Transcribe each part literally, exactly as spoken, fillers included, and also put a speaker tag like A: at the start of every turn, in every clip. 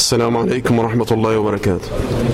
A: السلام عليكم ورحمة الله وبركاته.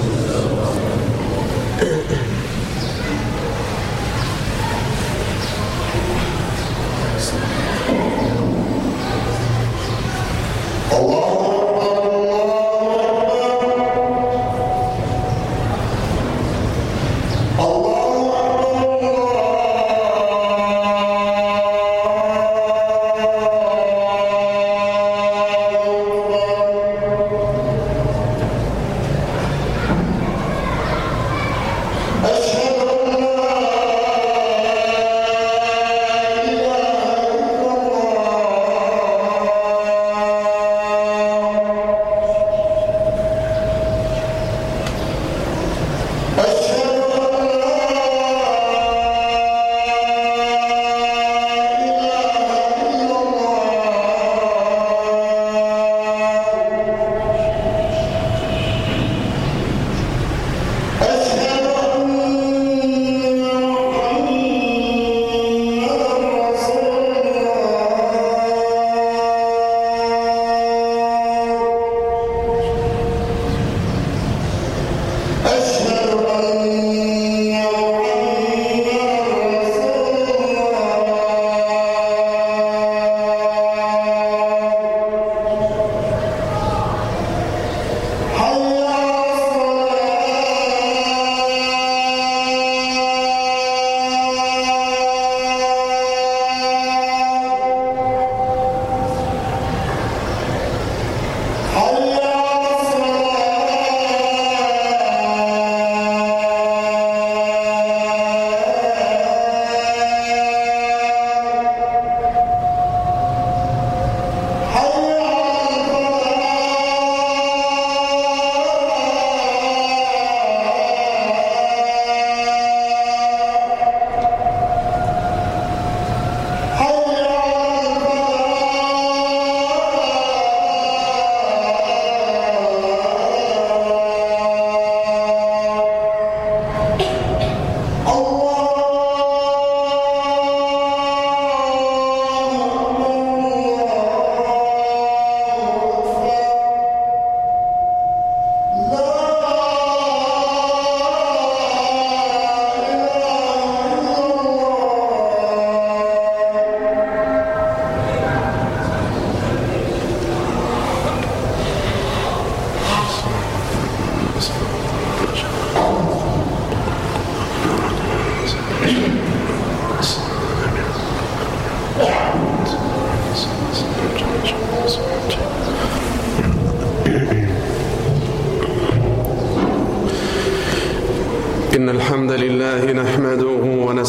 A: إن الحمد لله نحمده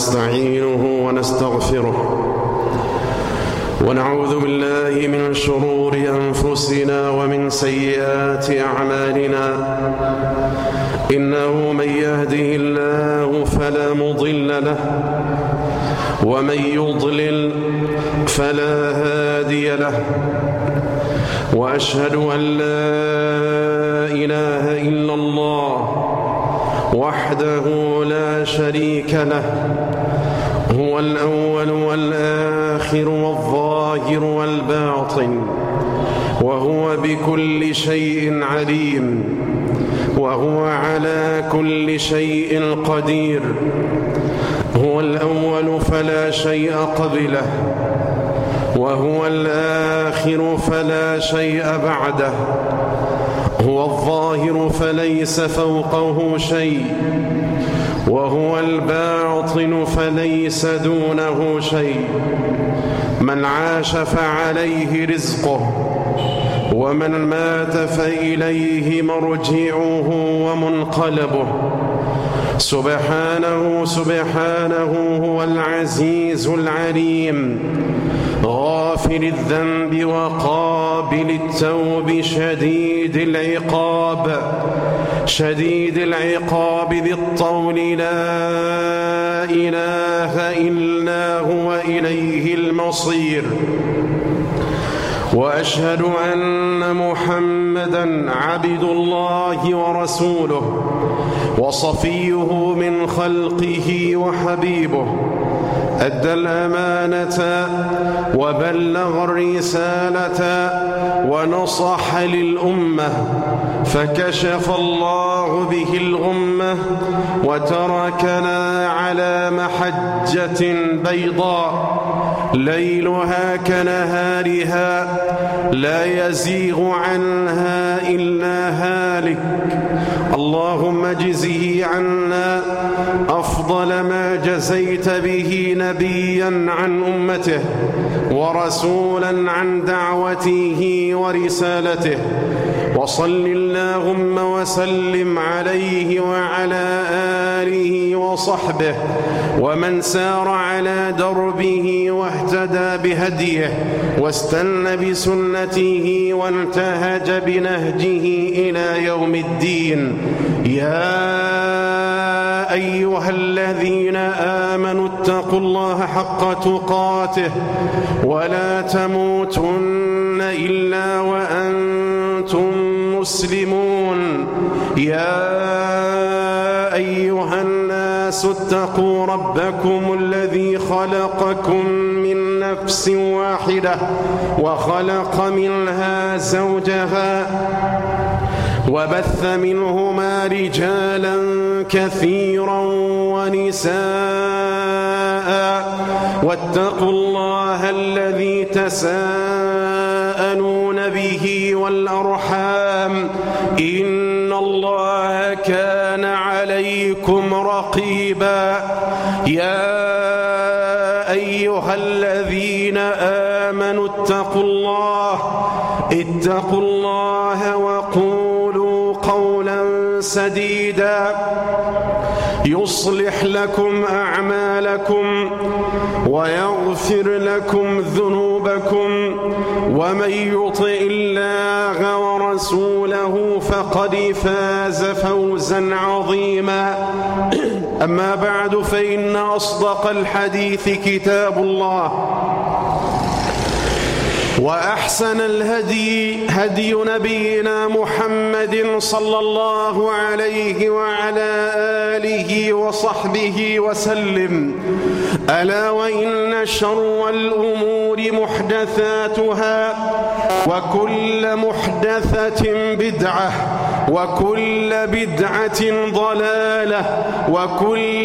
A: ونستعينه ونستغفره ونعوذ بالله من شرور أنفسنا ومن سيئات أعمالنا. إنه من يهده الله فلا مضل له ومن يضلل فلا هادي له، وأشهد أن لا إله إلا الله وحده لا شريك له، هو الأول والآخر والظاهر والباطن، وهو بكل شيء عليم، وهو على كل شيء قدير. هو الأول فلا شيء قبله، وهو الآخر فلا شيء بعده، هو الظاهر فليس فوقه شيء، وهو الباطن فليس دونه شيء. من عاش فعليه رزقه، ومن مات فإليه مرجعه ومنقلبه. سبحانه سبحانه هو العزيز العليم، غافر الذنب وقابل التوب، شديد العقاب شديد العقاب ذي الطول، لا إله إلا هو إليه المصير. وأشهد أن محمدًا عبد الله ورسوله وصفيه من خلقه وحبيبه، أدى الأمانة وبلغ الرسالة ونصح للأمة، فكشف الله به الغمة وتركنا على محجة بيضاء ليلها كنهارها لا يزيغ عنها إلا هالك. اللهم اجزه عنا أفضل ما جزيت به نبيا عن أمته ورسولا عن دعوته ورسالته، وصل اللهم وسلم عليه وعلى آله وصحبه ومن سار على دربه واهتدى بهديه واستنى بسنته وانتهج بنهجه إلى يوم الدين. يا أيها الذين آمنوا اتقوا الله حق تقاته ولا تموتن إلا وأنتم مسلمون. يا أيها الناس اتقوا ربكم الذي خلقكم من نفس واحدة وخلق منها زوجها وبث منهما رجالا كثيرا ونساء، واتقوا الله الذي تساءلون به والأرحام إن الله كان عليكم رقيبا. يا أيها الذين آمنوا اتقوا الله اتقوا الله وقولوا قولا سديدا يصلح لكم أعمالكم ويغفر لكم ذنوبكم، ومن يطع الله ورسوله فقد فاز فوزا عظيما. أما بعد، فإن أصدق الحديث كتاب الله، وأحسن الهدي هدي نبينا محمد صلى الله عليه وعلى آله وصحبه وسلم. ألا وإن شر الأمور محدثاتها، وكل محدثة بدعة، وكل بدعة ضلالة، وكل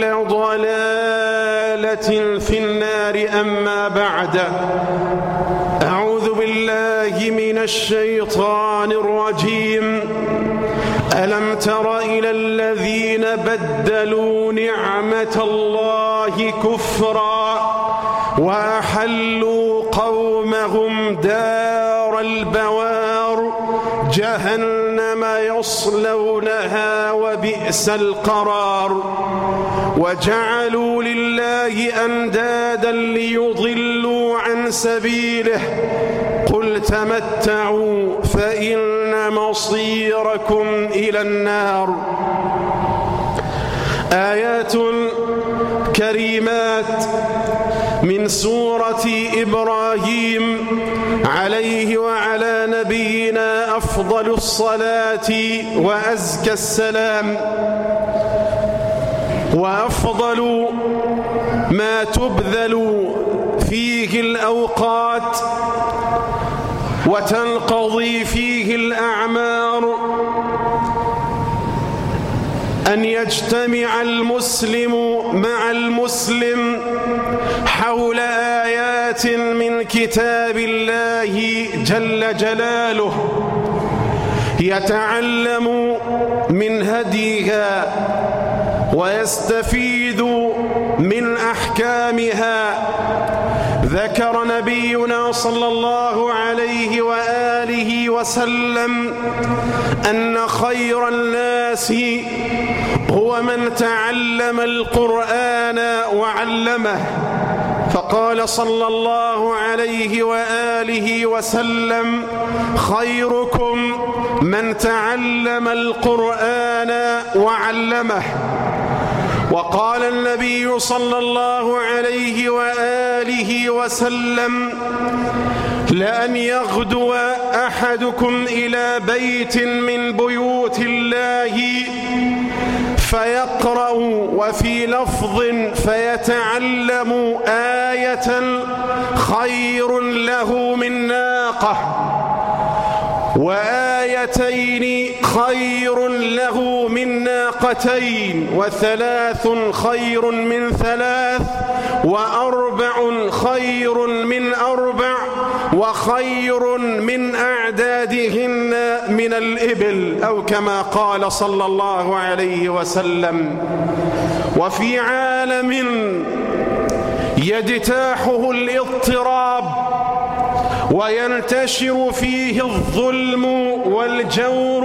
A: ضلالة في النار. أما بعد، أعوذ بالله من الشيطان الرجيم. ألم تر إلى الذين بدلوا نعمة الله كفرا وأحلوا قومهم دار البوار جهنم يصلونها وبئس القرار، وجعلوا لله أندادا ليضلوا عن سبيله. قل تمتعوا فإن مصيركم إلى النار. آيات كريمات من سورة إبراهيم عليه وعلى نبينا أفضل الصلاة وأزكى السلام. وأفضل ما تبذل فيه الأوقات وتنقضي فيه الأعمار أن يجتمع المسلم مع المسلم حول آيات من كتاب الله جل جلاله، يتعلم من هديها ويستفيد من أحكامها. ذكر نبينا صلى الله عليه وآله وسلم أن خير الناس هو من تعلم القرآن وعلمه، فقال صلى الله عليه وآله وسلم: خيركم من تعلم القرآن وعلمه. وقال النبي صلى الله عليه وآله وسلم: لأن يغدو أحدكم إلى بيت من بيوت الله فيقرأ، وفي لفظ فيتعلم آية خير له من ناقة، وآيتين خير له من ناقتين، وثلاث خير من ثلاث، وأربع خير من أربع، وخير من أعدادهن من الإبل، أو كما قال صلى الله عليه وسلم. وفي عالم يجتاحه الاضطراب وينتشر فيه الظلم والجور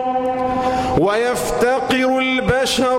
A: ويفتقر البشر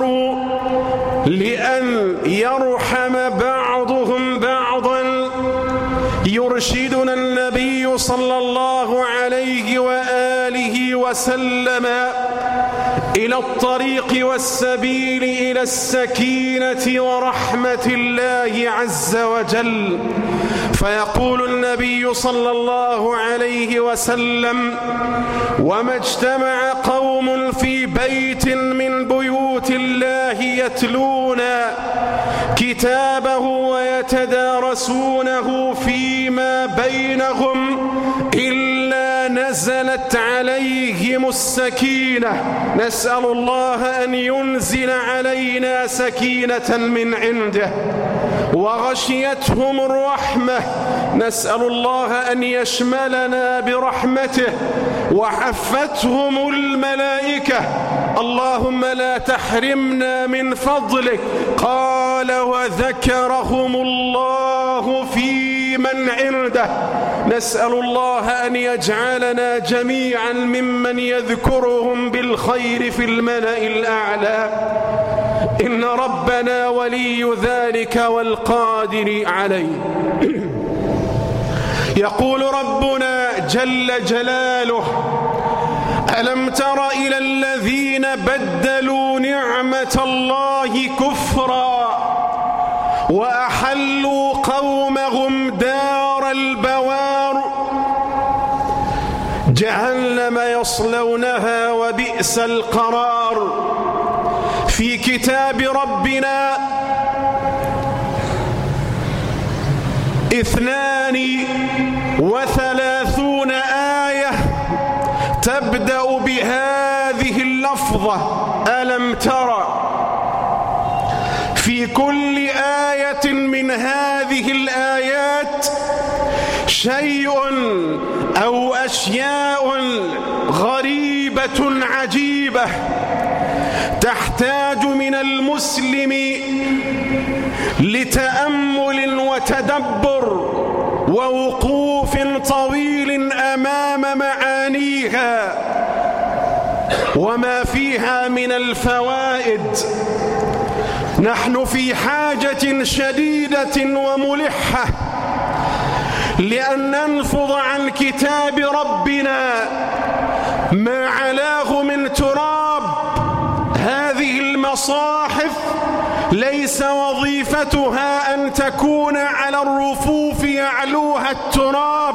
A: لأن يرحم بعضهم بعضا، يرشدنا النبي صلى الله عليه وآله وسلم إلى الطريق والسبيل إلى السكينة ورحمة الله عز وجل. فيقول النبي صلى الله عليه وسلم: وما اجتمع قوم في بيت من بيوت الله يتلون كتابه ويتدارسونه فيما بينهم إلا نزلت عليهم السكينة. نسأل الله أن ينزل علينا سكينة من عنده، وغشيتهم الرحمة. نسأل الله أن يشملنا برحمته، وحفتهم الملائكة. اللهم لا تحرمنا من فضلك. قال: وذكرهم الله في من عنده. نسأل الله أن يجعلنا جميعا ممن يذكرهم بالخير في الملأ الأعلى، إن ربنا ولي ذلك والقادر عليه. يقول ربنا جل جلاله: ألم تر إلى الذين بدلوا نعمة الله كفرا وأحلوا قومهم دار البوار جهنم يصلونها وبئس القرار. في كتاب ربنا اثنان وثلاثون آية تبدأ بهذه اللفظة: ألم ترى. في كل آية من هذه الآيات شيء أو أشياء غريبة عجيبة تحتاج من المسلم لتأمل وتدبر ووقوف طويل أمام معانيها وما فيها من الفوائد. نحن في حاجة شديدة وملحة لأن ننفض عن كتاب ربنا ما علاه من تراب. هذه المصاحف ليس وظيفتها أن تكون على الرفوف يعلوها التراب،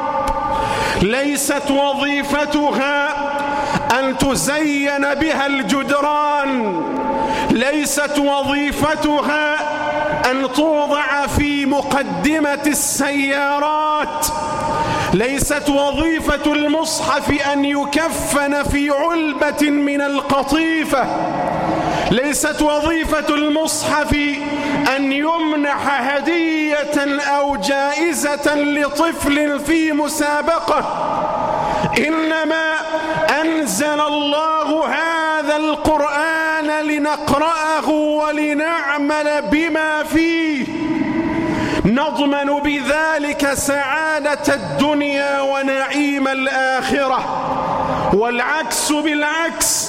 A: ليست وظيفتها أن تزين بها الجدران، ليست وظيفتها أن توضع في مقدمة السيارات، ليست وظيفة المصحف أن يكفن في علبة من القطيفة، ليست وظيفة المصحف أن يمنح هدية أو جائزة لطفل في مسابقة. إنما أنزل الله هذا القرآن لنقرأه ولنعمل بما فيه، نضمن بذلك سعادة الدنيا ونعيم الآخرة. والعكس بالعكس،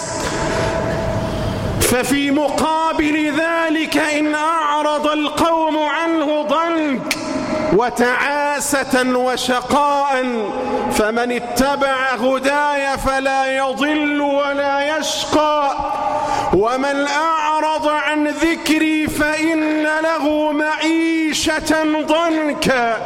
A: ففي مقابل ذلك إن أعرض القوم عنه ضنك وتعاسة وشقاء، فمن اتبع هداي فلا يضل ولا يشقى، ومن أعرض عن ذكري فإن له معيشة ضنكا،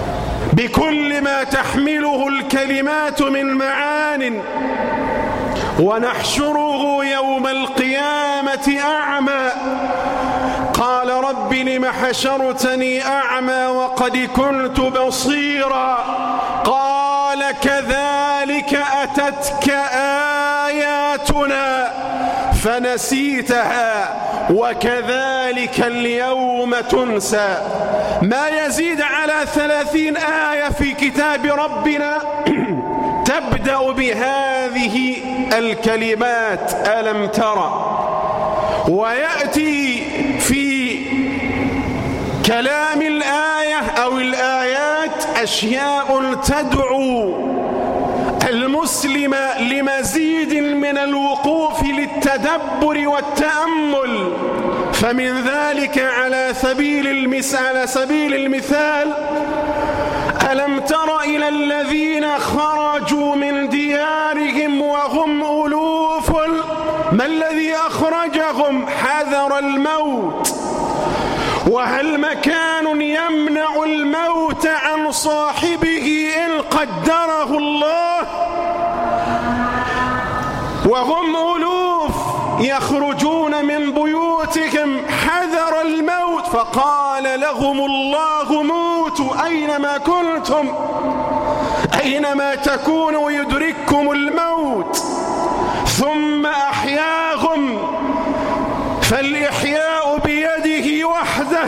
A: بكل ما تحمله الكلمات من معان. ونحشره يوم القيامة أعمى قال رب لم حشرتني أعمى وقد كنت بصيرا قال كذلك أتتك آياتنا فنسيتها وكذلك اليوم تنسى. ما يزيد على ثلاثين آية في كتاب ربنا تبدأ بهذه الكلمات ألم ترى، ويأتي في كلام الآية أو الآيات أشياء تدعو المسلم لمزيد من الوقوف للتدبر والتأمل. فمن ذلك على سبيل المثال, على سبيل المثال ألم تر إلى الذين خرجوا من ديارهم وهم ألوف ما الذي أخرجهم؟ حذر الموت. وهل مكان يمنع الموت عن صاحبه إن قدره الله؟ وهم ألوف يخرجون من بيوتهم حذر الموت فقال لهم الله موتوا أينما كنتم أينما تكونوا يدرككم الموت ثم أحياهم فالإحياء بيده وحده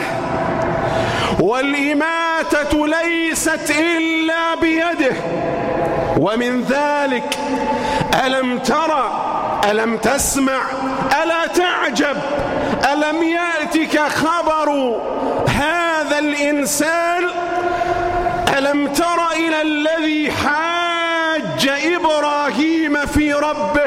A: والإماتة ليست إلا بيده. ومن ذلك ألم ترى ألم تسمع ألا تعجب ألم يأتك خبر هذا الإنسان؟ ألم تر إلى الذي حاج إبراهيم في ربه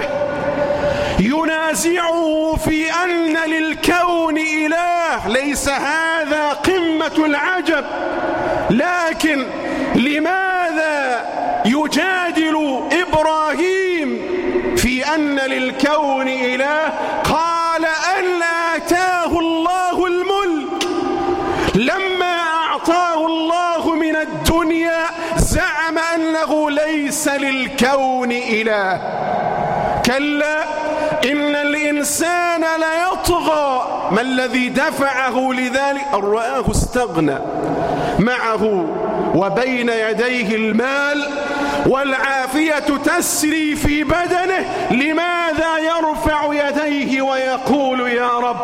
A: ينازعه في أن للكون إله؟ ليس هذا قمة العجب، لكن لماذا يجادل إبراهيم في أن للكون إله؟ قال أن آتاه الله الملك، لما أعطاه الله من الدنيا زعم أنه ليس للكون إله. كلا إن الإنسان ليطغى. ما الذي دفعه لذلك؟ أن رآه استغنى، معه وبين يديه المال والعافية تسري في بدنه، لماذا يرفع يديه ويقول يا رب؟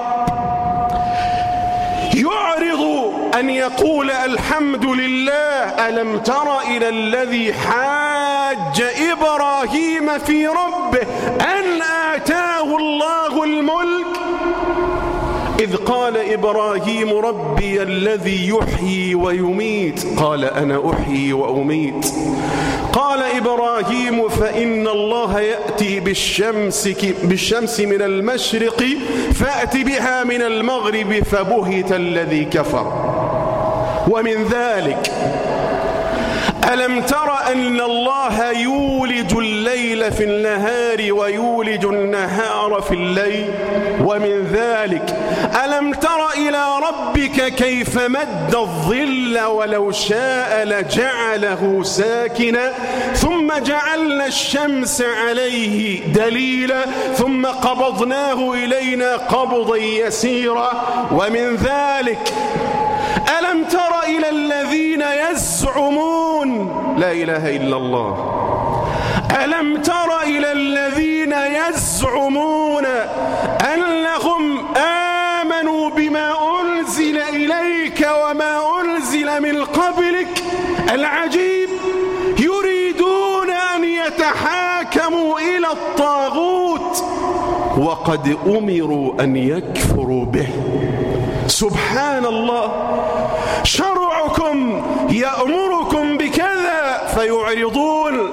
A: يعرض أن يقول الحمد لله. ألم تر إلى الذي حاج إبراهيم في ربه أن آتاه الله الملك إذ قال إبراهيم ربي الذي يحيي ويميت قال أنا أحيي وأميت. قال إبراهيم فإن الله يأتي بالشمس, بالشمس من المشرق فأت بها من المغرب فبهت الذي كفر. ومن ذلك ألم تر أن الله يولج الليل في النهار ويولج النهار في الليل؟ ومن ذلك ألم تر إلى ربك كيف مد الظل ولو شاء لجعله ساكنا ثم جعلنا الشمس عليه دليلا ثم قبضناه إلينا قبضا يسيرا. ومن ذلك ألم تر إلى الذين يزعمون لا إله إلا الله ألم تر إلى الذين يزعمون أنهم آمنوا بما أنزل إليك وما أنزل من قبلك؟ العجيب يريدون أن يتحاكموا إلى الطاغوت وقد أمروا أن يكفروا به. سبحان الله، شرعكم يأمركم بكذا فيعرضون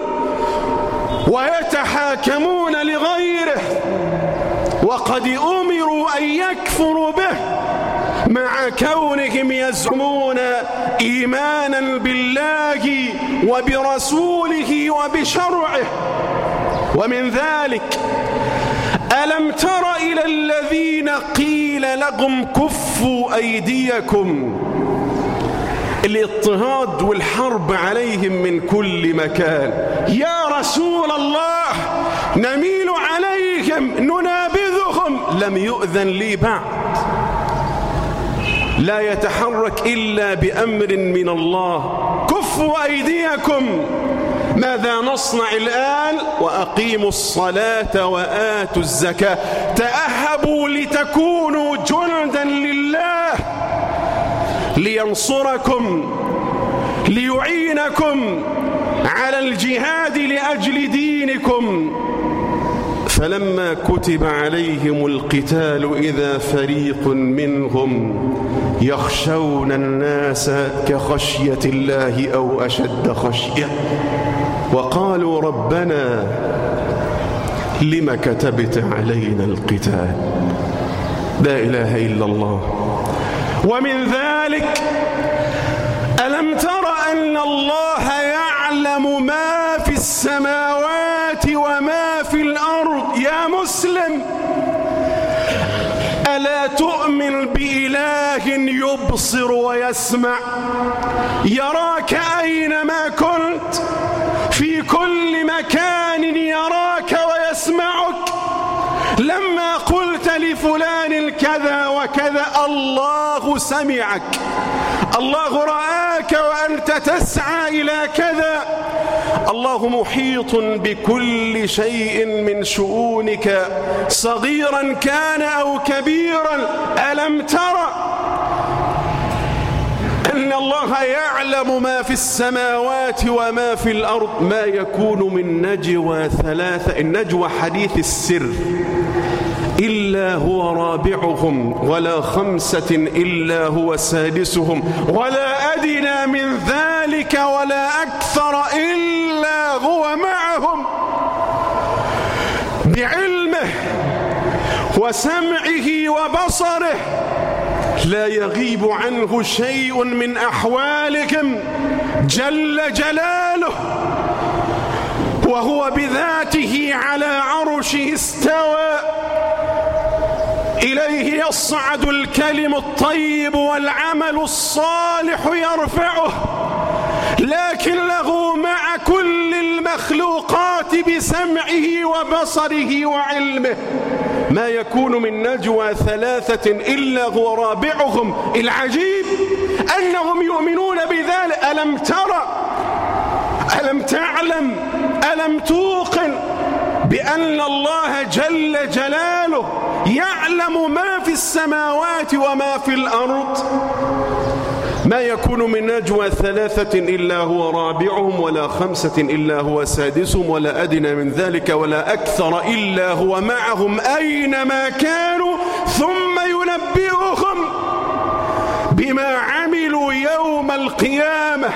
A: ويتحاكمون لغيره وقد أمروا أن يكفروا به مع كونهم يزعمون إيمانا بالله وبرسوله وبشرعه. ومن ذلك ألم تر إلى الذين قيل لهم كفوا أيديكم؟ الاضطهاد والحرب عليهم من كل مكان. يا رسول الله نميل عليك ننابذهم لم يؤذن لي بعد. لا يتحرك إلا بأمر من الله. كفوا أيديكم. ماذا نصنع الآن؟ وأقيموا الصلاة وآتوا الزكاة. تأهبوا لتكونوا جندا لله لينصركم ليعينكم على الجهاد لأجل دينكم. فلما كتب عليهم القتال إذا فريق منهم يخشون الناس كخشية الله أو أشد خشية وقالوا ربنا لم كتبت علينا القتال. لا إله إلا الله. ومن ذلك ألم تر أن الله يعلم ما في السماوات وما في الأرض؟ يا مسلم، ألا تؤمن بإله يبصر ويسمع، يراك أينما كنت، في كل مكان يراك ويسمعك. لما قلت لفلان كذا وكذا الله سمعك، الله رآك وأنت تسعى إلى كذا. الله محيط بكل شيء من شؤونك صغيرا كان أو كبيرا. ألم ترى أن الله يعلم ما في السماوات وما في الأرض؟ ما يكون من نجوى ثلاثة، النجوى حديث السر، إلا هو رابعهم ولا خمسة إلا هو سادسهم ولا أدنى من ذلك ولا أكثر إلا هو معهم بعلمه وسمعه وبصره. لا يغيب عنه شيء من أحوالكم جل جلاله، وهو بذاته على عرشه استوى. إليه يصعد الكلم الطيب والعمل الصالح يرفعه، لكن له مع كل المخلوقات بسمعه وبصره وعلمه. ما يكون من نجوى ثلاثة إلا هو رابعهم. العجيب أنهم يؤمنون بذلك. ألم ترى، ألم تعلم، ألم توقن بأن الله جل جلاله يعلم ما في السماوات وما في الأرض؟ ما يكون من نجوى ثلاثة إلا هو رابعهم ولا خمسة إلا هو سادسهم ولا أدنى من ذلك ولا أكثر إلا هو معهم أينما كانوا ثم ينبئهم بما عملوا يوم القيامة.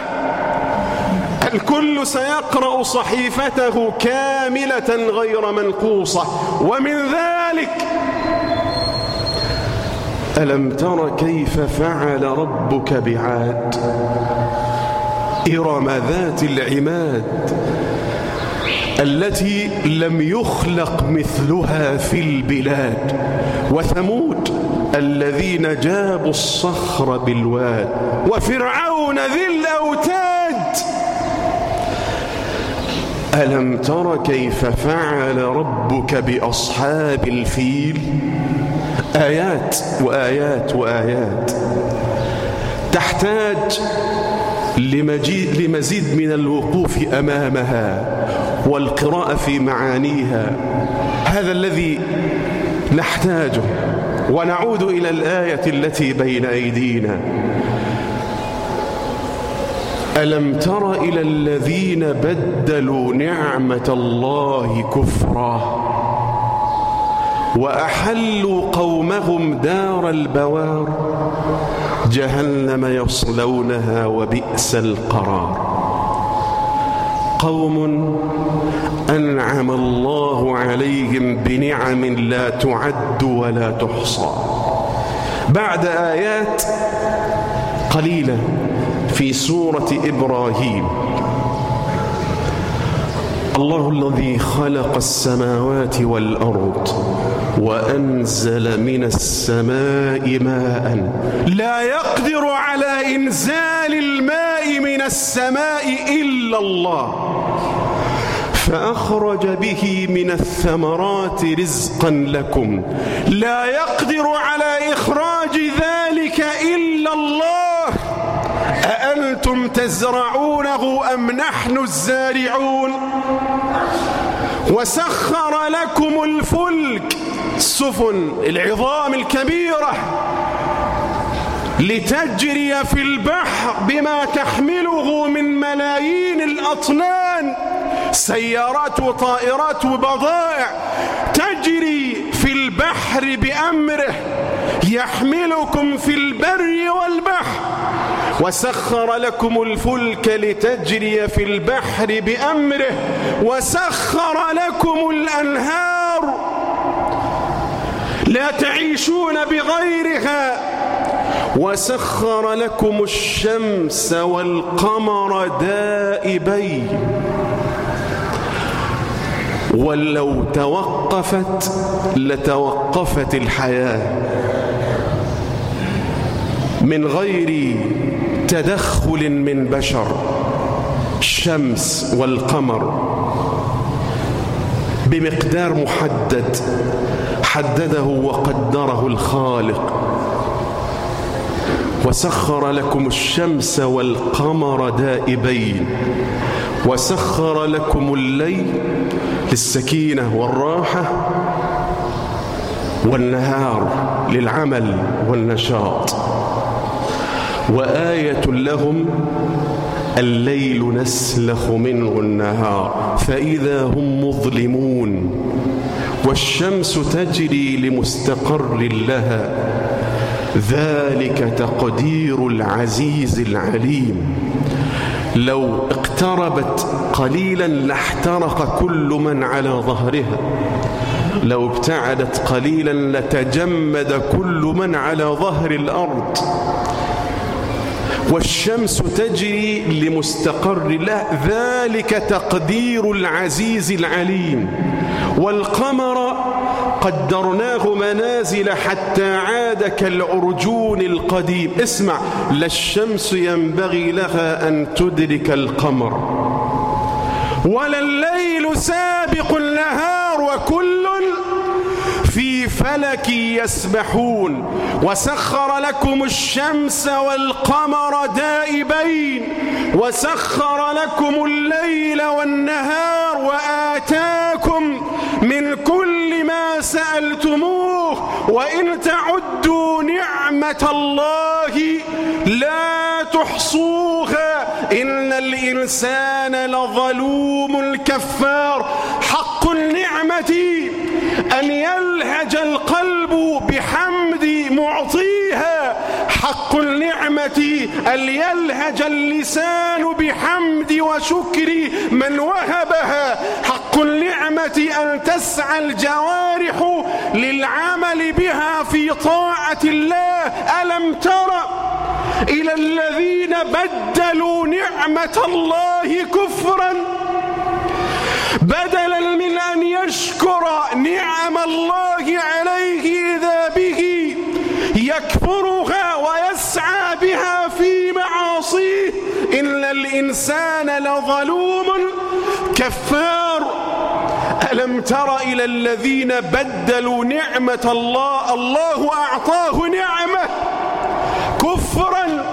A: الكل سيقرأ صحيفته كاملة غير منقوصة. ومن ذلك ألم تر كيف فعل ربك بعاد إرم ذات العماد التي لم يخلق مثلها في البلاد، وثمود الذين جابوا الصخر بالواد، وفرعون ذي الأوتاد. ألم تر كيف فعل ربك بأصحاب الفيل؟ آيات وآيات وآيات تحتاج لمزيد من الوقوف أمامها والقراءة في معانيها. هذا الذي نحتاجه. ونعود إلى الآية التي بين أيدينا. ألم تر إلى الذين بدلوا نعمة الله كفرا وأحلوا قومهم دار البوار جهنم يصلونها وبئس القرار. قوم أنعم الله عليهم بنعم لا تعد ولا تحصى. بعد آيات قليلة في سورة إبراهيم الله الذي خلق السماوات والأرض وأنزل من السماء ماء لا يقدر على إنزال الماء من السماء إلا الله فأخرج به من الثمرات رزقا لكم لا يقدر على إخراج ذلك إلا الله أأنتم تزرعونه أم نحن الزارعون وسخر لكم الفلك السفن العظام الكبيرة لتجري في البحر بما تحمله من ملايين الأطنان سيارات وطائرات وبضائع تجري في البحر بأمره يحملكم في البر والبحر وسخر لكم الفلك لتجري في البحر بأمره وسخر لكم الأنهار لا تعيشون بغيرها وسخر لكم الشمس والقمر دائبين ولو توقفت لتوقفت الحياة من غير تدخل من بشر. الشمس والقمر بمقدار محدد حدده وقدره الخالق وسخر لكم الشمس والقمر دائبين وسخر لكم الليل للسكينة والراحة والنهار للعمل والنشاط وآية لهم الليل نسلخ منه النهار فإذا هم مظلمون والشمس تجري لمستقر لها ذلك تقدير العزيز العليم لو اقتربت قليلا لاحترق كل من على ظهرها لو ابتعدت قليلا لتجمد كل من على ظهر الأرض والشمس تجري لمستقر له ذلك تقدير العزيز العليم والقمر قدرناه منازل حتى عاد كالعرجون القديم اسمع لا الشمس ينبغي لها أن تدرك القمر ولا الليل سابق النهار وكل في فلك يسبحون وسخر لكم الشمس والقمر دائبين وسخر لكم الليل والنهار وآتاكم من كل ما سألتموه وإن تعدوا نعمة الله لا تحصوها إن الإنسان لظلوم كفار حق النعمة أن يلهج القلب بحمد معطيها حق النعمة أن يلهج اللسان بحمد وشكر من وهبها حق النعمة أن تسعى الجوارح للعمل بها في طاعة الله ألم تر إلى الذين بدلوا نعمة الله كفرا بدلا من أن يشكر نعم الله عليه إذا به يكفرها ويسعى بها في معاصيه إن الإنسان لظلوم كفار ألم تر إلى الذين بدلوا نعمة الله الله أعطاه نعمة كفرا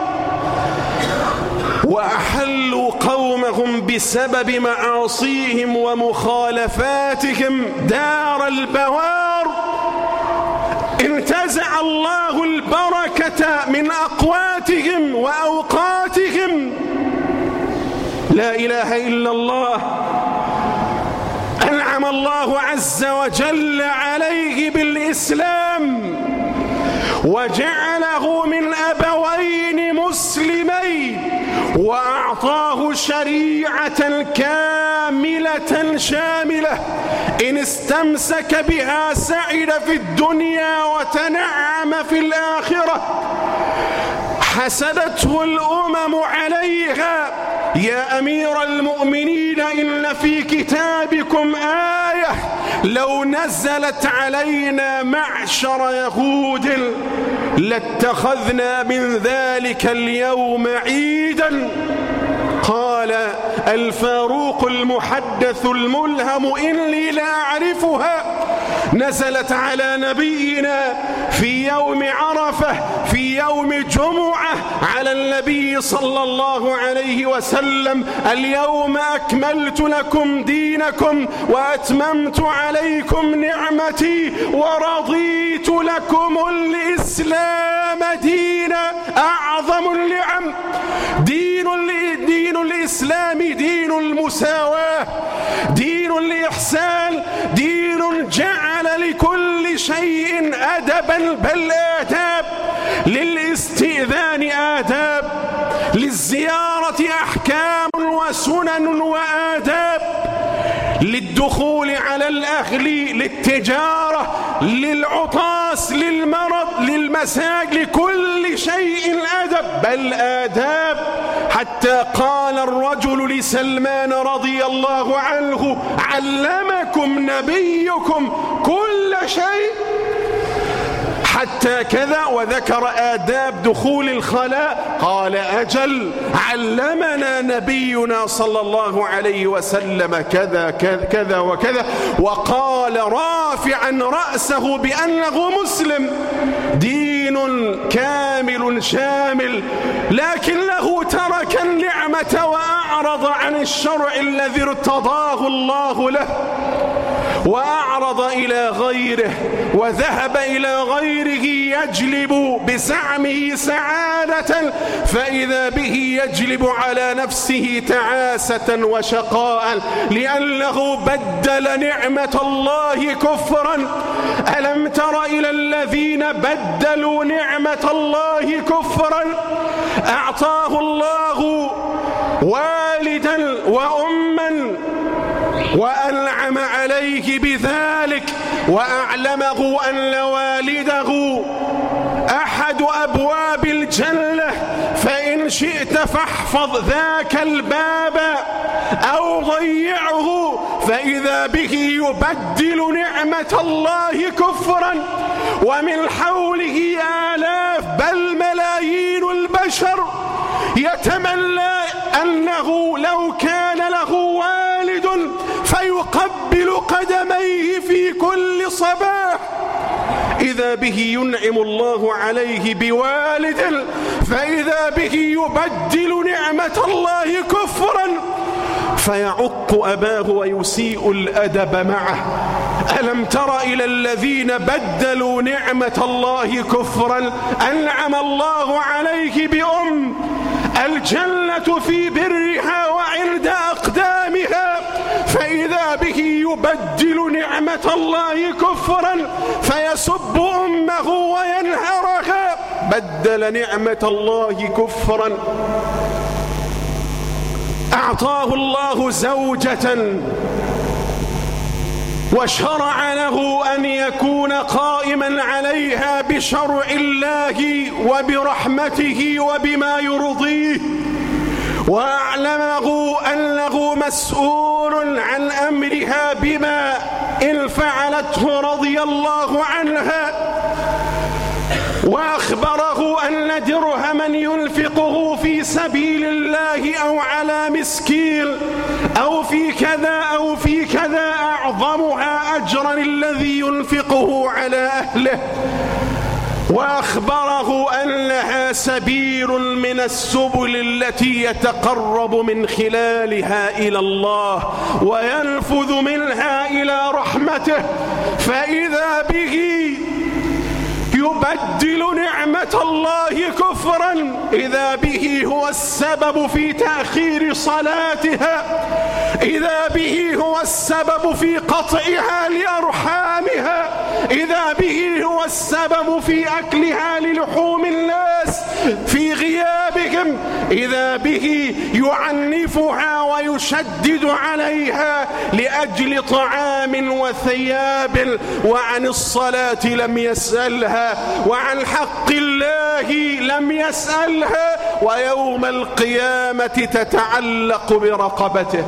A: وأحلوا قومهم بسبب معاصيهم ومخالفاتهم دار البوار انتزع الله البركة من أقواتهم وأوقاتهم لا إله إلا الله أنعم الله عز وجل عليه بالإسلام وجعله من أبوين مسلمين وأعطاه شريعة كاملة شاملة إن استمسك بها سعد في الدنيا وتنعم في الآخرة حسدته الأمم عليها يا أمير المؤمنين إن في كتابكم آية لو نزلت علينا معشر يهود لاتخذنا من ذلك اليوم عيدا قال الفاروق المحدث الملهم إني لا أعرفها، نزلت على نبينا في يوم عرفة في يوم جمعة على النبي صلى الله عليه وسلم: اليوم أكملت لكم دينكم وأتممت عليكم نعمتي ورضيت لكم الإسلام دينا. أعظم النعم دين, دين الإسلام، دين المساواة، دين الإحسان، دين جعل لكل شيء أدبا بل آداب. للاستئذان آداب، للزيارة أحكام وسنن وآداب، للدخول على الأهل، للتجارة، للعطاس، للمرض، للمساج، لكل شيء أدب بل آداب. حتى قال الرجل لسلمان رضي الله عنه: علمكم نبيكم كل شيء حتى كذا، وذكر آداب دخول الخلاء. قال: أجل، علمنا نبينا صلى الله عليه وسلم كذا كذا وكذا. وقال رافعا رأسه بأنه مسلم: دين كامل شامل، لكنه ترك النعمة وأعرض عن الشرع الذي ارتضاه الله له، وأعرض إلى غيره، وذهب إلى غيره يجلب بزعمه سعادة، فإذا به يجلب على نفسه تعاسة وشقاء، لأنه بدل نعمة الله كفرا. ألم تر إلى الذين بدلوا نعمة الله كفرا؟ أعطاه الله والدا وأما وأنعم عليه بذلك، وأعلمه أن والده أحد أبواب الجنة، فإن شئت فاحفظ ذاك الباب أو ضيعه، فإذا به يبدل نعمة الله كفرا. ومن حوله آلاف بل ملايين البشر يتمنى أنه لو كان له والد فيقبل قدميه في كل صباح. إذا به ينعم الله عليه بوالد، فإذا به يبدل نعمة الله كفرا، فيعق أباه ويسيء الأدب معه. ألم تر إلى الذين بدلوا نعمة الله كفرا؟ أنعم الله عليه بأم، الجنة في برها وعند أقدامها، فإذا به يبدل نعمة الله كفرا فيسب أمه وينهرها. بدل نعمة الله كفرا. أعطاه الله زوجة وشرع له أن يكون قائما عليها بشرع الله وبرحمته وبما يرضيه، وأعلمه أنه مسؤول عن أمرها بما إن فعلته رضي الله عنها، وأخبره أن درهما ينفقه في سبيل الله أو على مسكين أو في كذا أو في كذا أعظمها أجرا الذي ينفقه على أهله، وأخبره أنها سبيل من السبل التي يتقرب من خلالها إلى الله وينفذ منها إلى رحمته، فإذا به يبدل نعمة الله كفرا. إذا به هو السبب في تأخير صلاتها، إذا به هو السبب في قطعها لأرحامها، إذا به هو السبب في أكلها للحوم الناس في غيابهم، إذا به يعنفها ويشدد عليها لأجل طعام وثياب، وعن الصلاة لم يسألها، وعن حق الله لم يسألها، ويوم القيامة تتعلق برقبته.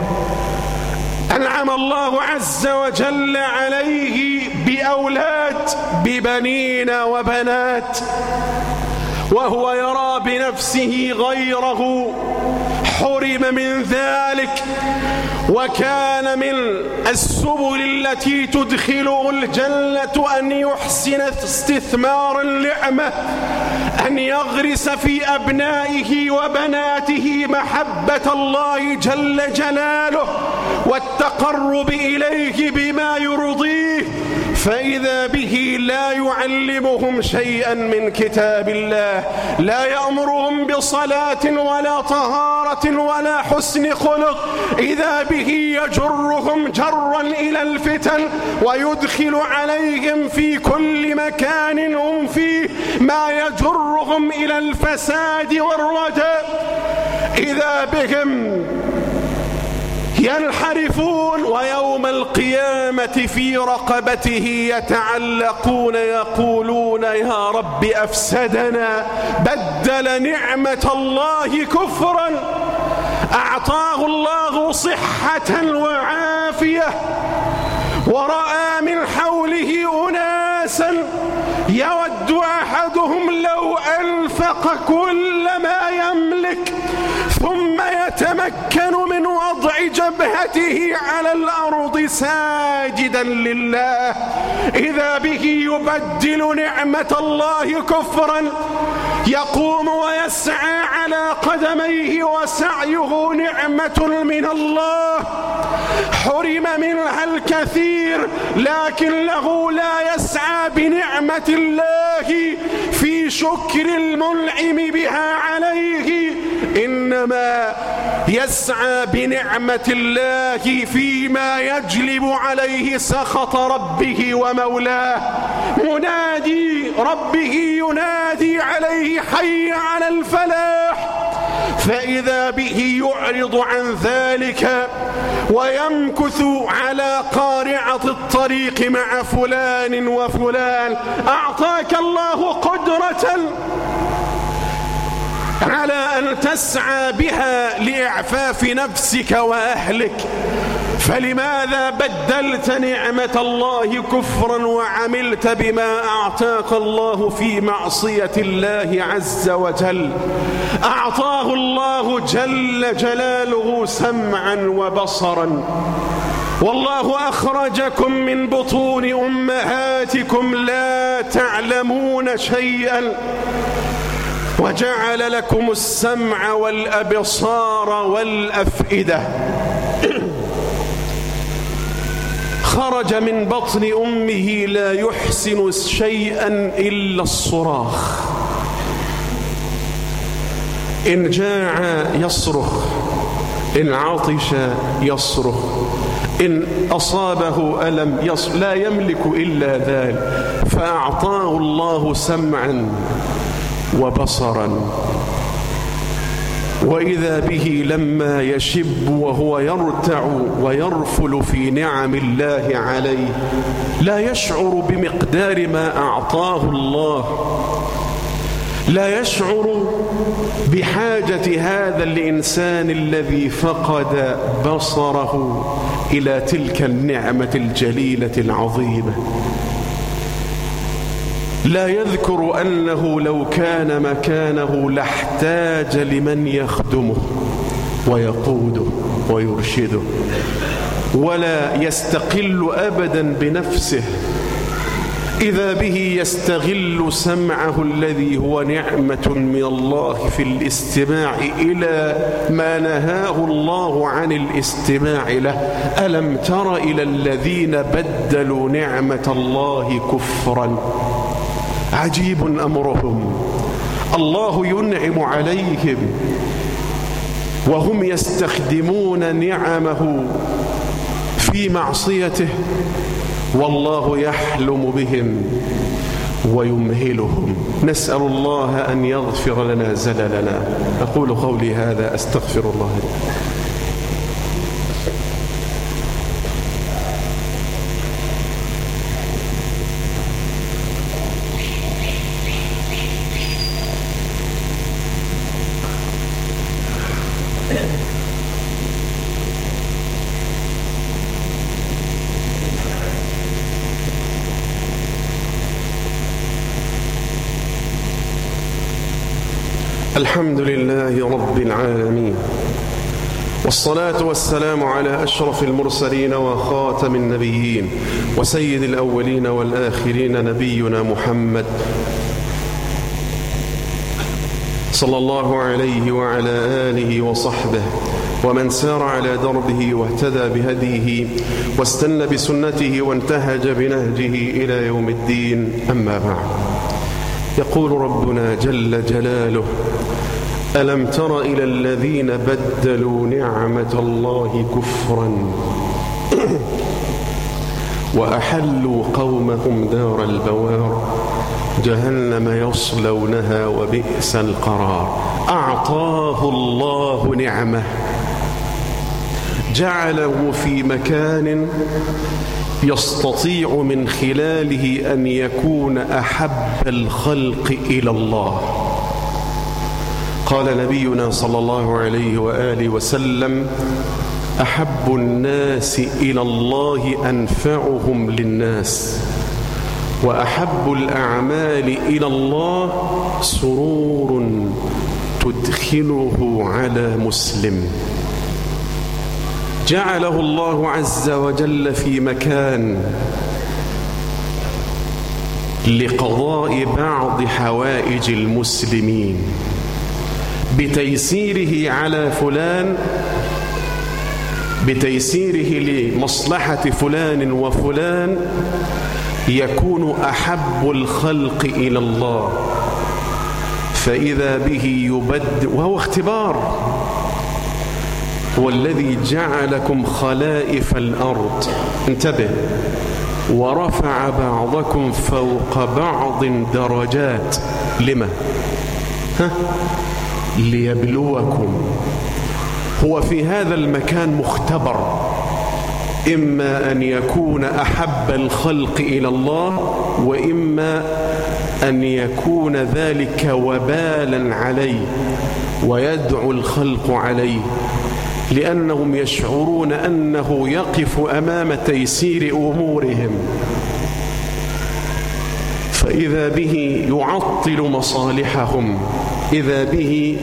A: أنعم الله عز وجل عليه بأولاد، ببنين وبنات، وهو يرى بنفسه غيره حرم من ذلك. وكان من السبل التي تدخله الجنة أن يحسن استثمار النعمة، أن يغرس في أبنائه وبناته محبة الله جل جلاله والتقرب إليه بما يرضيه، فإذا به لا يعلمهم شيئا من كتاب الله، لا يأمرهم بصلاة ولا طهارة ولا حسن خلق، إذا به يجرهم جرا إلى الفتن ويدخل عليهم في كل مكان هم فيه ما يجرهم إلى الفساد والردى. إذا بهم ينحرفون ويوم القيامة في رقبته يتعلقون يقولون يا رب أفسدنا، بدل نعمة الله كفرا، أعطاه الله صحة وعافية، ورأى من حوله أناسا يود أحدهم لو أنفق كل ما يملك ثم يتمكن من وضع جبهته على الأرض ساجدا لله، إذا به يبدل نعمة الله كفرا، يقوم ويسعى على قدميه وسعيه نعمة من الله حرم منها الكثير، لكن له لا يسعى بنعمة الله في شكر المنعم بها عليه، إنما يسعى بنعمة الله فيما يجلب عليه سخط ربه ومولاه. منادي ربه ينادي عليه حي على الفلاح، فإذا به يعرض عن ذلك ويمكث على قارعة الطريق مع فلان وفلان. أعطاك الله قدرة على أن تسعى بها لإعفاف نفسك وأهلك، فلماذا بدلت نعمة الله كفرا وعملت بما أعطاك الله في معصية الله عز وجل؟ أعطاه الله جل جلاله سمعا وبصرا، والله أخرجكم من بطون أمهاتكم لا تعلمون شيئا، وجعل لكم السمع والأبصار والأفئدة. خرج من بطن أمه لا يحسن شيئا إلا الصراخ، إن جاع يصرخ، إن عطش يصرخ، إن أصابه ألم يصرخ، لا يملك إلا ذلك، فأعطاه الله سمعا وبصرا. وإذا به لما يشب وهو يرتع ويرفل في نعم الله عليه لا يشعر بمقدار ما أعطاه الله، لا يشعر بحاجة هذا الإنسان الذي فقد بصره إلى تلك النعمة الجليلة العظيمة. لا يذكر أنه لو كان مكانه لاحتاج لمن يخدمه ويقوده ويرشده، ولا يستقل أبدا بنفسه. إذا به يستغل سمعه الذي هو نعمة من الله في الاستماع إلى ما نهاه الله عن الاستماع له. ألم تر إلى الذين بدلوا نعمة الله كفرا؟ عجيب أمرهم، الله ينعم عليهم وهم يستخدمون نعمه في معصيته، والله يحلم بهم ويمهلهم. نسأل الله أن يغفر لنا زللنا. أقول قولي هذا أستغفر الله لي. الحمد لله رب العالمين، والصلاة والسلام على أشرف المرسلين وخاتم النبيين وسيد الأولين والآخرين نبينا محمد صلى الله عليه وعلى آله وصحبه ومن سار على دربه واهتدى بهديه واستنى بسنته وانتهج بنهجه إلى يوم الدين. أما بعد، يقول ربنا جل جلاله: ألم تر إلى الذين بدلوا نعمة الله كفرا وأحلوا قومهم دار البوار جهنم يصلونها وبئس القرار. أعطاه الله نعمة جعله في مكان يستطيع من خلاله أن يكون أحب الخلق إلى الله. قال نبينا صلى الله عليه وآله وسلم: أحب الناس إلى الله أنفعهم للناس، وأحب الأعمال إلى الله سرور تدخله على مسلم. جعله الله عز وجل في مكان لقضاء بعض حوائج المسلمين بتيسيره على فلان، بتيسيره لمصلحة فلان وفلان، يكون أحب الخلق إلى الله، فإذا به يبدل، وهو اختبار. هو الذي جعلكم خلائف الأرض، انتبه، ورفع بعضكم فوق بعض درجات. لما؟ ها؟ ليبلوكم. هو في هذا المكان مختبر، إما أن يكون أحب الخلق إلى الله، وإما أن يكون ذلك وبالا عليه ويدعو الخلق عليه، لأنهم يشعرون أنه يقف أمام تيسير أمورهم، فإذا به يعطل مصالحهم، إذا به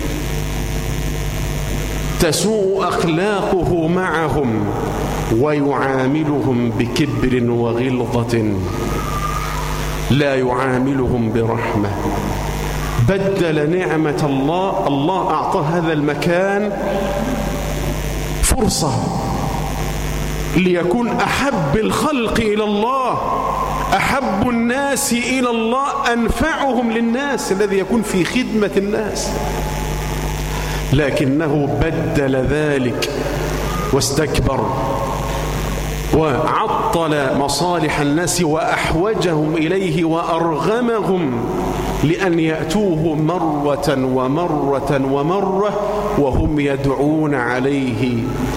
A: تسوء أخلاقه معهم ويعاملهم بكبر وغلظة، لا يعاملهم برحمة. بدل نعمة الله، الله أعطى هذا المكان فرصة ليكون أحب الخلق إلى الله، أحب الناس إلى الله، أنفعهم للناس، الذي يكون في خدمة الناس، لكنه بدل ذلك واستكبر وعطل مصالح الناس وأحوجهم إليه وأرغمهم لأن يأتوه مرة ومرة ومرة وهم يدعون عليه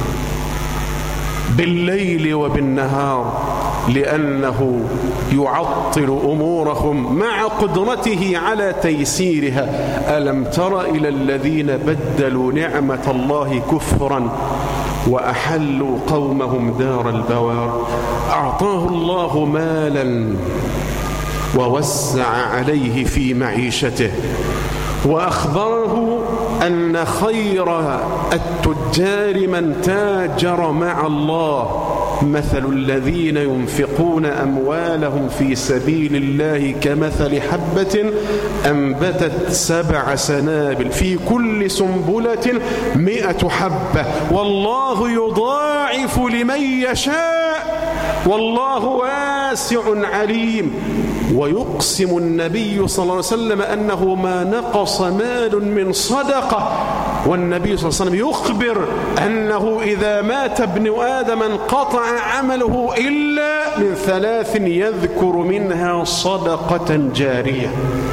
A: بالليل وبالنهار، لأنه يعطل أمورهم مع قدرته على تيسيرها. ألم تر إلى الذين بدلوا نعمة الله كفرا وأحلوا قومهم دار البوار. أعطاه الله مالا ووسع عليه في معيشته، وأخبره أن خير التجار من تاجر مع الله. مثل الذين ينفقون أموالهم في سبيل الله كمثل حبة أنبتت سبع سنابل في كل سنبلة مئة حبة والله يضاعف لمن يشاء والله واسع عليم. ويقسم النبي صلى الله عليه وسلم أنه ما نقص مال من صدقة، والنبي صلى الله عليه وسلم يخبر أنه إذا مات ابن آدم انقطع عمله إلا من ثلاث يذكر منها صدقة جارية.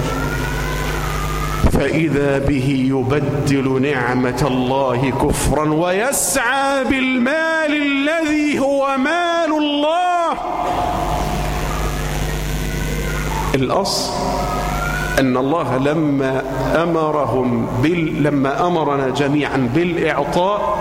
A: فإذا به يبدل نعمة الله كفرا ويسعى بالمال الذي هو مال الله. الأصل أن الله لما أمرهم بال... لما أمرنا جميعا بالإعطاء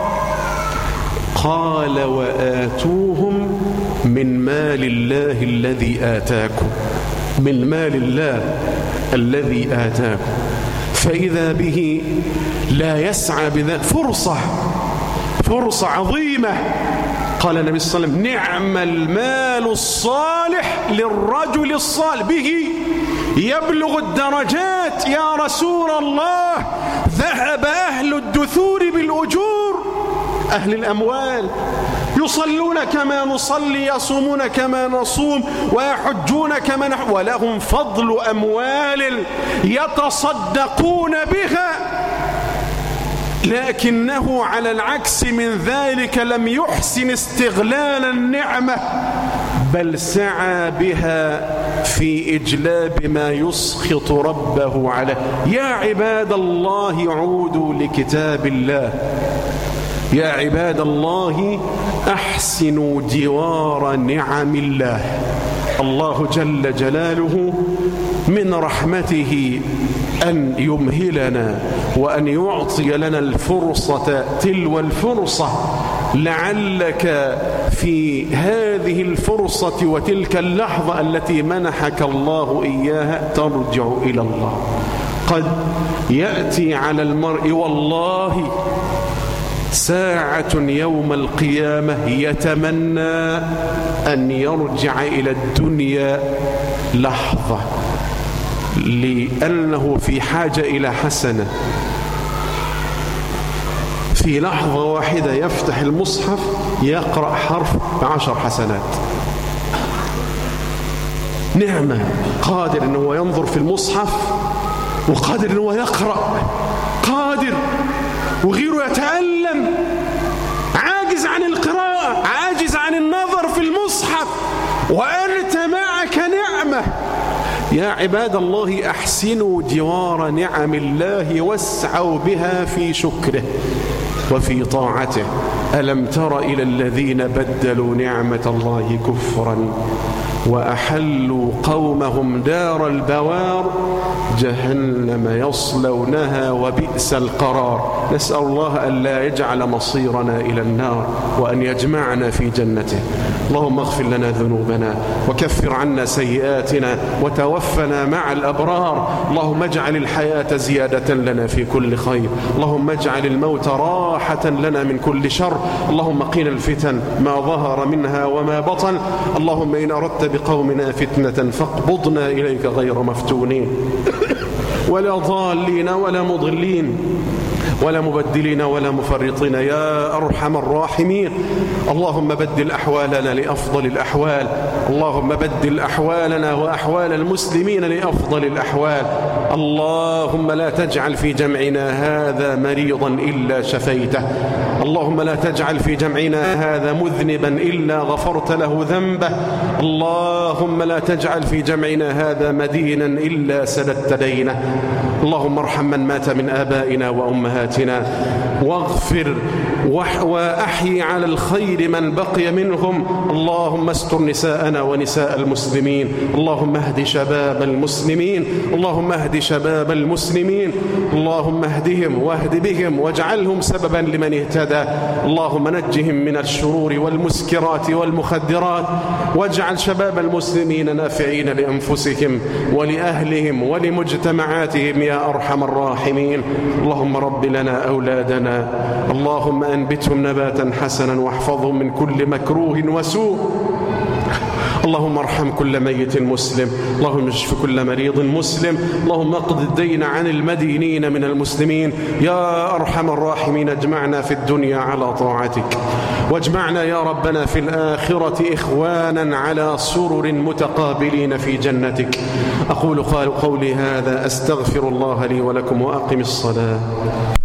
A: قال: وآتوهم من مال الله الذي آتاكم، من مال الله الذي آتاكم. فإذا به لا يسعى بذلك. فرصة فرصة عظيمة. قال النبي صلى الله عليه وسلم: نعم المال الصالح للرجل الصالح، به يبلغ الدرجات. يا رسول الله، ذهب أهل الدثور بالأجور، أهل الأموال يصلون كما نصلي، يصومون كما نصوم، ويحجون كما نحج، ولهم فضل أموال يتصدقون بها، لكنه على العكس من ذلك لم يحسن استغلال النعمة، بل سعى بها في إجلاب ما يسخط ربه عليه. يا عباد الله، عودوا لكتاب الله. يا عباد الله، أحسنوا جوار نعم الله. الله جل جلاله من رحمته أن يمهلنا وأن يعطي لنا الفرصة تلو الفرصة، لعلك في هذه الفرصة وتلك اللحظة التي منحك الله إياها ترجع إلى الله. قد يأتي على المرء والله ساعة يوم القيامة يتمنى أن يرجع إلى الدنيا لحظة، لأنه في حاجة إلى حسنة. في لحظة واحدة يفتح المصحف يقرأ حرف بعشر حسنات. نعمة. قادر أنه ينظر في المصحف، وقادر أنه يقرأ، قادر، وغيره يتألم، عاجز عن القراءة، عاجز عن النظر في المصحف، وأنت معك نعمة. يا عباد الله، أحسنوا جوار نعم الله واسعوا بها في شكره وفي طاعته. ألم تر إلى الذين بدلوا نعمة الله كفرا وأحلوا قومهم دار البوار جهنم يصلونها وبئس القرار. نسأل الله أن لا يجعل مصيرنا إلى النار، وأن يجمعنا في جنته. اللهم اغفر لنا ذنوبنا وكفر عنا سيئاتنا وتوفنا مع الأبرار. اللهم اجعل الحياة زيادة لنا في كل خير. اللهم اجعل الموت راحة لنا من كل شر. اللهم قنا الفتن ما ظهر منها وما بطن. اللهم إن أردت بقومنا فتنة فاقبضنا إليك غير مفتونين ولا ضالين ولا مضلين ولا مبدلين ولا مفرطين يا أرحم الراحمين. اللهم بدل أحوالنا لأفضل الأحوال. اللهم بدل أحوالنا وأحوال المسلمين لأفضل الأحوال. اللهم لا تجعل في جمعنا هذا مريضا إلا شفيته. اللهم لا تجعل في جمعنا هذا مذنبا إلا غفرت له ذنبه. اللهم لا تجعل في جمعنا هذا مدينا إلا سددت دينه. اللهم ارحم من مات من آبائنا وأمهاتنا، واغفر وأحيي على الخير من بقي منهم. اللهم استر نساءنا ونساء المسلمين. اللهم اهد شباب المسلمين. اللهم اهد شباب المسلمين. اللهم اهدهم واهد بهم واجعلهم سببا لمن اهتدى. اللهم نجهم من الشرور والمسكرات والمخدرات، واجعل شباب المسلمين نافعين لأنفسهم ولأهلهم ولمجتمعاتهم يا أرحم الراحمين. اللهم رب لنا أولادنا، اللهم أنبتهم نباتا حسنا واحفظهم من كل مكروه وسوء. اللهم ارحم كل ميت مسلم. اللهم اشف كل مريض مسلم. اللهم اقض الدين عن المدينين من المسلمين يا أرحم الراحمين. اجمعنا في الدنيا على طاعتك، واجمعنا يا ربنا في الآخرة إخوانا على سرر متقابلين في جنتك. أقول قولي هذا، أستغفر الله لي ولكم، وأقم الصلاة.